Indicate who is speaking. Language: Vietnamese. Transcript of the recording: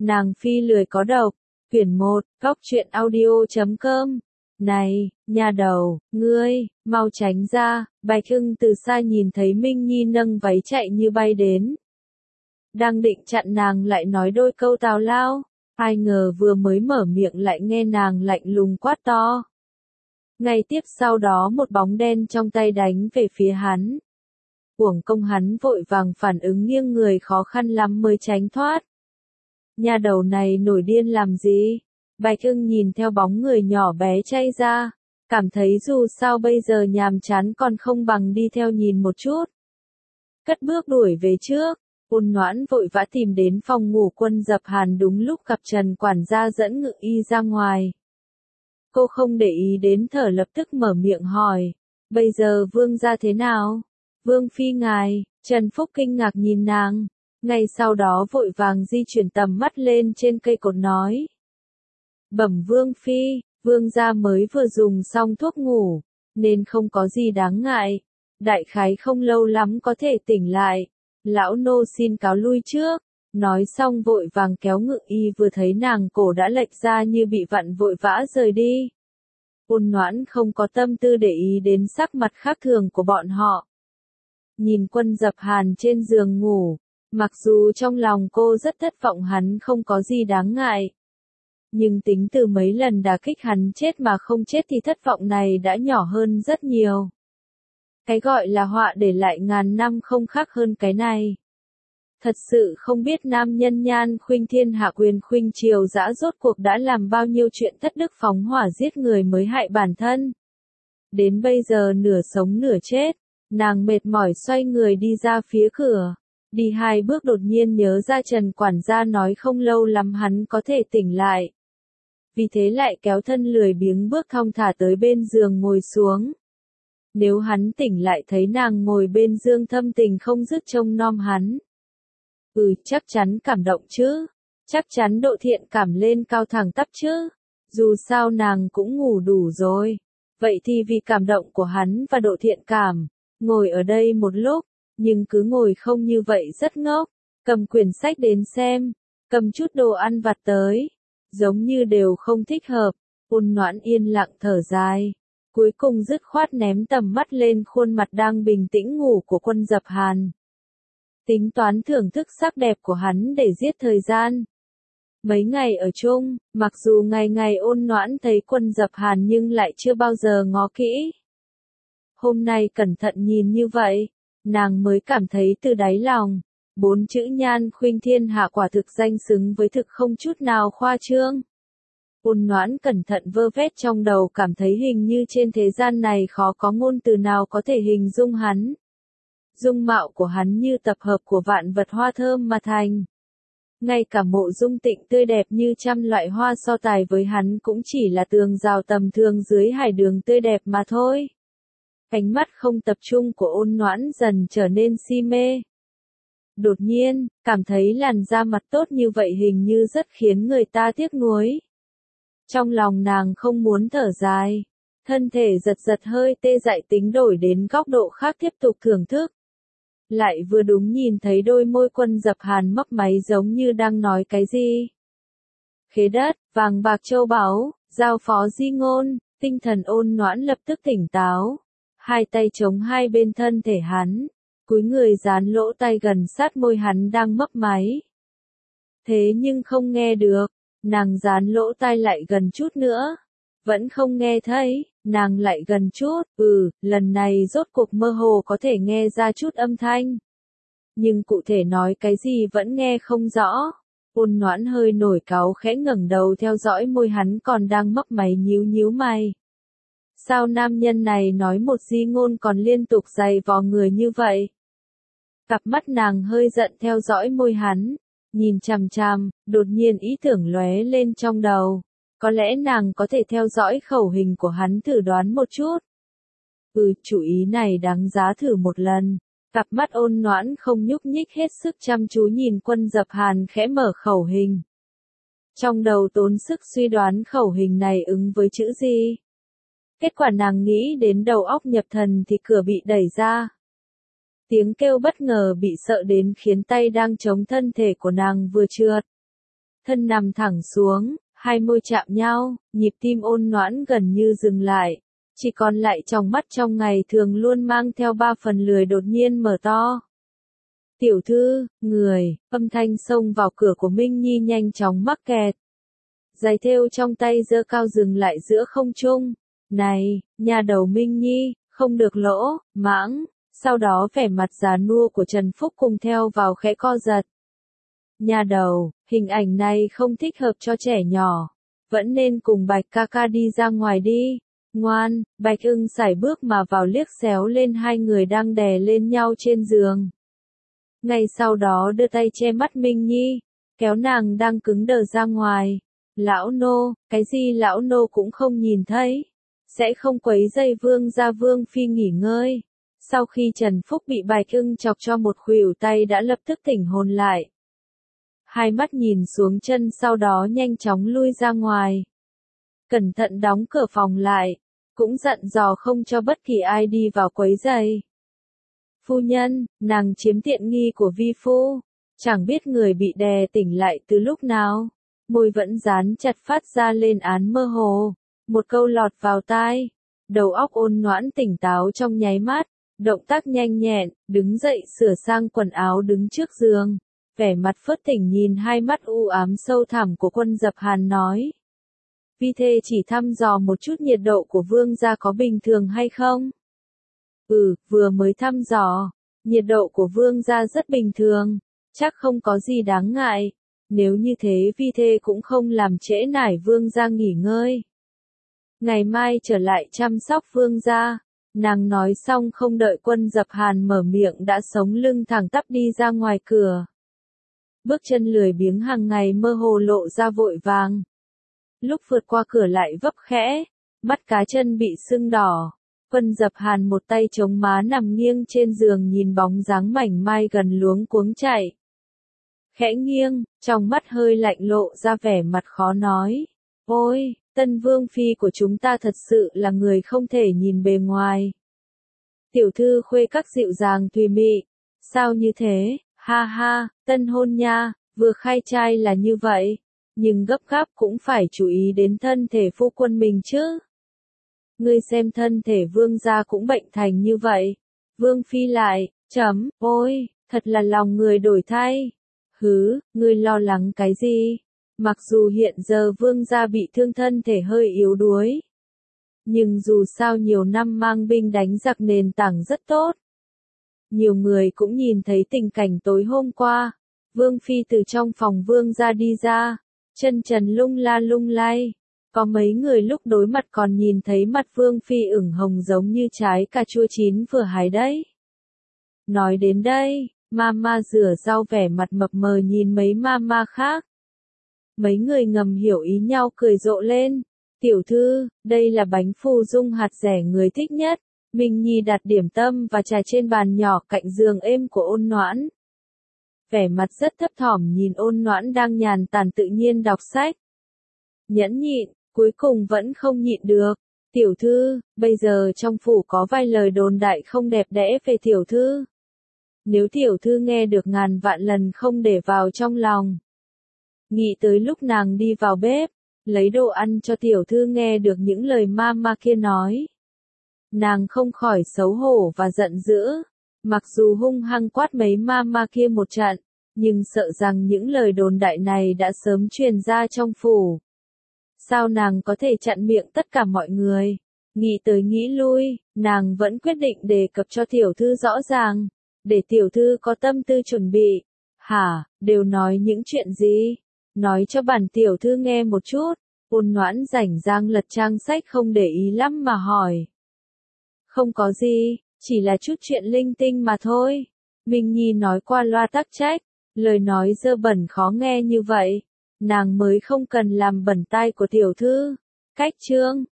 Speaker 1: Nàng phi lười có độc. Quyển 1, Góc truyện audio.com. Này, nhà đầu, ngươi, mau tránh ra. Bạch Hưng từ xa nhìn thấy Minh Nhi nâng váy chạy như bay đến. Đang định chặn nàng lại nói đôi câu tào lao. Ai ngờ vừa mới mở miệng lại nghe nàng lạnh lùng quát to. Ngay tiếp sau đó một bóng đen trong tay đánh về phía hắn. Uổng công hắn vội vàng phản ứng nghiêng người khó khăn lắm mới tránh thoát. Nhà đầu này nổi điên làm gì? Bạch Hưng nhìn theo bóng người nhỏ bé chay ra, cảm thấy dù sao bây giờ nhàm chán còn không bằng đi theo nhìn một chút. Cất bước đuổi về trước, Ôn Noãn vội vã tìm đến phòng ngủ Quân Dập Hàn đúng lúc gặp Trần quản gia dẫn Ngự Y ra ngoài. Cô không để ý đến thở lập tức mở miệng hỏi, bây giờ vương gia thế nào? Vương phi ngài, Trần Phúc kinh ngạc nhìn nàng, ngay sau đó vội vàng di chuyển tầm mắt lên trên cây cột nói. Bẩm vương phi, vương gia mới vừa dùng xong thuốc ngủ, nên không có gì đáng ngại, đại khái không lâu lắm có thể tỉnh lại, lão nô xin cáo lui trước. Nói xong vội vàng kéo Ngự Y vừa thấy nàng cổ đã lệch ra như bị vặn vội vã rời đi. Ôn Noãn không có tâm tư để ý đến sắc mặt khác thường của bọn họ. Nhìn Quân Dập Hàn trên giường ngủ, mặc dù trong lòng cô rất thất vọng hắn không có gì đáng ngại. Nhưng tính từ mấy lần đả kích hắn chết mà không chết thì thất vọng này đã nhỏ hơn rất nhiều. Cái gọi là họa để lại ngàn năm không khác hơn cái này. Thật sự không biết nam nhân Nhan Khuynh Thiên hạ quyền khuynh triều dã rốt cuộc đã làm bao nhiêu chuyện thất đức phóng hỏa giết người mới hại bản thân. Đến bây giờ nửa sống nửa chết, nàng mệt mỏi xoay người đi ra phía cửa. Đi 2 bước đột nhiên nhớ ra Trần quản gia nói không lâu lắm hắn có thể tỉnh lại. Vì thế lại kéo thân lười biếng bước thong thả tới bên giường ngồi xuống. Nếu hắn tỉnh lại thấy nàng ngồi bên giường thâm tình không dứt trông nom hắn. Chắc chắn cảm động chứ. Chắc chắn độ thiện cảm lên cao thẳng tắp chứ. Dù sao nàng cũng ngủ đủ rồi. Vậy thì vì cảm động của hắn và độ thiện cảm, ngồi ở đây một lúc, nhưng cứ ngồi không như vậy rất ngốc. Cầm quyển sách đến xem, cầm chút đồ ăn vặt tới. Giống như đều không thích hợp. Ôn Noãn yên lặng thở dài. Cuối cùng dứt khoát ném tầm mắt lên khuôn mặt đang bình tĩnh ngủ của Quân Dập Hàn. Tính toán thưởng thức sắc đẹp của hắn để giết thời gian. Mấy ngày ở chung, mặc dù ngày ngày Ôn Noãn thấy Quân Dập Hàn nhưng lại chưa bao giờ ngó kỹ. Hôm nay cẩn thận nhìn như vậy, nàng mới cảm thấy từ đáy lòng, 4 chữ Nhan Khuynh Thiên hạ quả thực danh xứng với thực không chút nào khoa trương. Ôn Noãn cẩn thận vơ vét trong đầu cảm thấy hình như trên thế gian này khó có ngôn từ nào có thể hình dung hắn. Dung mạo của hắn như tập hợp của vạn vật hoa thơm mà thành. Ngay cả Mộ Dung Tịnh tươi đẹp như trăm loại hoa so tài với hắn cũng chỉ là tường rào tầm thường dưới hải đường tươi đẹp mà thôi. Ánh mắt không tập trung của Ôn Noãn dần trở nên si mê. Đột nhiên, cảm thấy làn da mặt tốt như vậy hình như rất khiến người ta tiếc nuối. Trong lòng nàng không muốn thở dài, thân thể giật giật hơi tê dại tính đổi đến góc độ khác tiếp tục thưởng thức. Lại vừa đúng nhìn thấy đôi môi Quân Dập Hàn mấp máy giống như đang nói cái gì. Khế đất, vàng bạc châu báu, giao phó di ngôn, tinh thần Ôn Noãn lập tức tỉnh táo. 2 tay chống hai bên thân thể hắn, cúi người dán lỗ tai gần sát môi hắn đang mấp máy. Thế nhưng không nghe được, nàng dán lỗ tai lại gần chút nữa. Vẫn không nghe thấy, nàng lại gần chút, lần này rốt cuộc mơ hồ có thể nghe ra chút âm thanh. Nhưng cụ thể nói cái gì vẫn nghe không rõ. Ôn Noãn hơi nổi cáu khẽ ngẩng đầu theo dõi môi hắn còn đang mấp máy nhíu nhíu mày. Sao nam nhân này nói một di ngôn còn liên tục giày vò người như vậy? Cặp mắt nàng hơi giận theo dõi môi hắn, nhìn chằm chằm, đột nhiên ý tưởng lóe lên trong đầu. Có lẽ nàng có thể theo dõi khẩu hình của hắn thử đoán một chút. Chủ ý này đáng giá thử một lần. Cặp mắt Ôn Noãn không nhúc nhích hết sức chăm chú nhìn Quân Dập Hàn khẽ mở khẩu hình. Trong đầu tốn sức suy đoán khẩu hình này ứng với chữ gì. Kết quả nàng nghĩ đến đầu óc nhập thần thì cửa bị đẩy ra. Tiếng kêu bất ngờ bị sợ đến khiến tay đang chống thân thể của nàng vừa trượt. thân nằm thẳng xuống, hai môi chạm nhau, nhịp tim Ôn Noãn gần như dừng lại. Chỉ còn lại tròng mắt trong ngày thường luôn mang theo 3 phần lười đột nhiên mở to. Tiểu thư, người, âm thanh xông vào cửa của Minh Nhi nhanh chóng mắc kẹt. Giày thêu trong tay giơ cao dừng lại giữa không trung. Này, nhà đầu Minh Nhi, không được lỗ, mãng. Sau đó vẻ mặt già nua của Trần Phúc cùng theo vào khẽ co giật. Nhà đầu, hình ảnh này không thích hợp cho trẻ nhỏ. Vẫn nên cùng Bạch ca ca đi ra ngoài đi. Ngoan, Bạch Ưng sải bước mà vào liếc xéo lên hai người đang đè lên nhau trên giường. Ngay sau đó đưa tay che mắt Minh Nhi, kéo nàng đang cứng đờ ra ngoài. Lão nô, cái gì lão nô cũng không nhìn thấy. Sẽ không quấy rầy vương gia vương phi nghỉ ngơi. Sau khi Trần Phúc bị Bạch Ưng chọc cho một khuỷu tay đã lập tức tỉnh hồn lại. Hai mắt nhìn xuống chân sau đó nhanh chóng lui ra ngoài. Cẩn thận đóng cửa phòng lại, cũng dặn dò không cho bất kỳ ai đi vào quấy rầy. Phu nhân, nàng chiếm tiện nghi của vi phu, chẳng biết người bị đè tỉnh lại từ lúc nào, môi vẫn dán chặt phát ra lên án mơ hồ, một câu lọt vào tai, đầu óc Ôn Noãn tỉnh táo trong nháy mắt, động tác nhanh nhẹn, đứng dậy sửa sang quần áo đứng trước giường, vẻ mặt phớt tỉnh nhìn hai mắt u ám sâu thẳm của Quân Dập Hàn nói. Vi thê chỉ thăm dò một chút nhiệt độ của vương gia có bình thường hay không? Vừa mới thăm dò, nhiệt độ của vương gia rất bình thường, chắc không có gì đáng ngại, nếu như thế vi thê cũng không làm trễ nải vương gia nghỉ ngơi. Ngày mai trở lại chăm sóc vương gia, nàng nói xong không đợi Quân Dập Hàn mở miệng đã sống lưng thẳng tắp đi ra ngoài cửa. Bước chân lười biếng hàng ngày mơ hồ lộ ra vội vàng. Lúc vượt qua cửa lại vấp khẽ, mắt cá chân bị sưng đỏ. Quân Dập Hàn một tay chống má nằm nghiêng trên giường nhìn bóng dáng mảnh mai gần luống cuống chạy. Khẽ nghiêng, trong mắt hơi lạnh lộ ra vẻ mặt khó nói. Ôi, tân vương phi của chúng ta thật sự là người không thể nhìn bề ngoài. Tiểu thư khuê các dịu dàng tùy mị. Sao như thế, ha ha, tân hôn nha, vừa khai trai là như vậy. Nhưng gấp gáp cũng phải chú ý đến thân thể phu quân mình chứ. Ngươi xem thân thể vương gia cũng bệnh thành như vậy. Vương phi lại, ôi, thật là lòng người đổi thay. Ngươi lo lắng cái gì? Mặc dù hiện giờ vương gia bị thương thân thể hơi yếu đuối. Nhưng dù sao nhiều năm mang binh đánh giặc nền tảng rất tốt. Nhiều người cũng nhìn thấy tình cảnh tối hôm qua. Vương phi từ trong phòng vương gia đi ra. Chân trần lung la lung lay. Có mấy người lúc đối mặt còn nhìn thấy mặt vương phi ửng hồng giống như trái cà chua chín vừa hái đấy. Nói đến đây, mama rửa rau vẻ mặt mập mờ nhìn mấy mama khác. Mấy người ngầm hiểu ý nhau cười rộ lên. Tiểu thư, đây là bánh phù dung hạt rẻ người thích nhất. Minh Nhi đặt điểm tâm và trà trên bàn nhỏ cạnh giường êm của Ôn Noãn. Vẻ mặt rất thấp thỏm nhìn Ôn Noãn đang nhàn tản tự nhiên đọc sách. Nhẫn nhịn, cuối cùng vẫn không nhịn được. Tiểu thư, bây giờ trong phủ có vài lời đồn đại không đẹp đẽ về tiểu thư. Nếu tiểu thư nghe được ngàn vạn lần không để vào trong lòng. Nghĩ tới lúc nàng đi vào bếp, lấy đồ ăn cho tiểu thư nghe được những lời mama kia nói. Nàng không khỏi xấu hổ và giận dữ. Mặc dù hung hăng quát mấy mama kia một trận, nhưng sợ rằng những lời đồn đại này đã sớm truyền ra trong phủ. Sao nàng có thể chặn miệng tất cả mọi người? Nghĩ tới nghĩ lui, nàng vẫn quyết định đề cập cho tiểu thư rõ ràng, để tiểu thư có tâm tư chuẩn bị. Hả, đều nói những chuyện gì? Nói cho bản tiểu thư nghe một chút. Ôn Noãn rảnh rang lật trang sách không để ý lắm mà hỏi. Không có gì, chỉ là chút chuyện linh tinh mà thôi. Minh Nhi nói qua loa tắc trách, lời nói dơ bẩn khó nghe như vậy. Nàng mới không cần làm bẩn tai của tiểu thư. Cách chương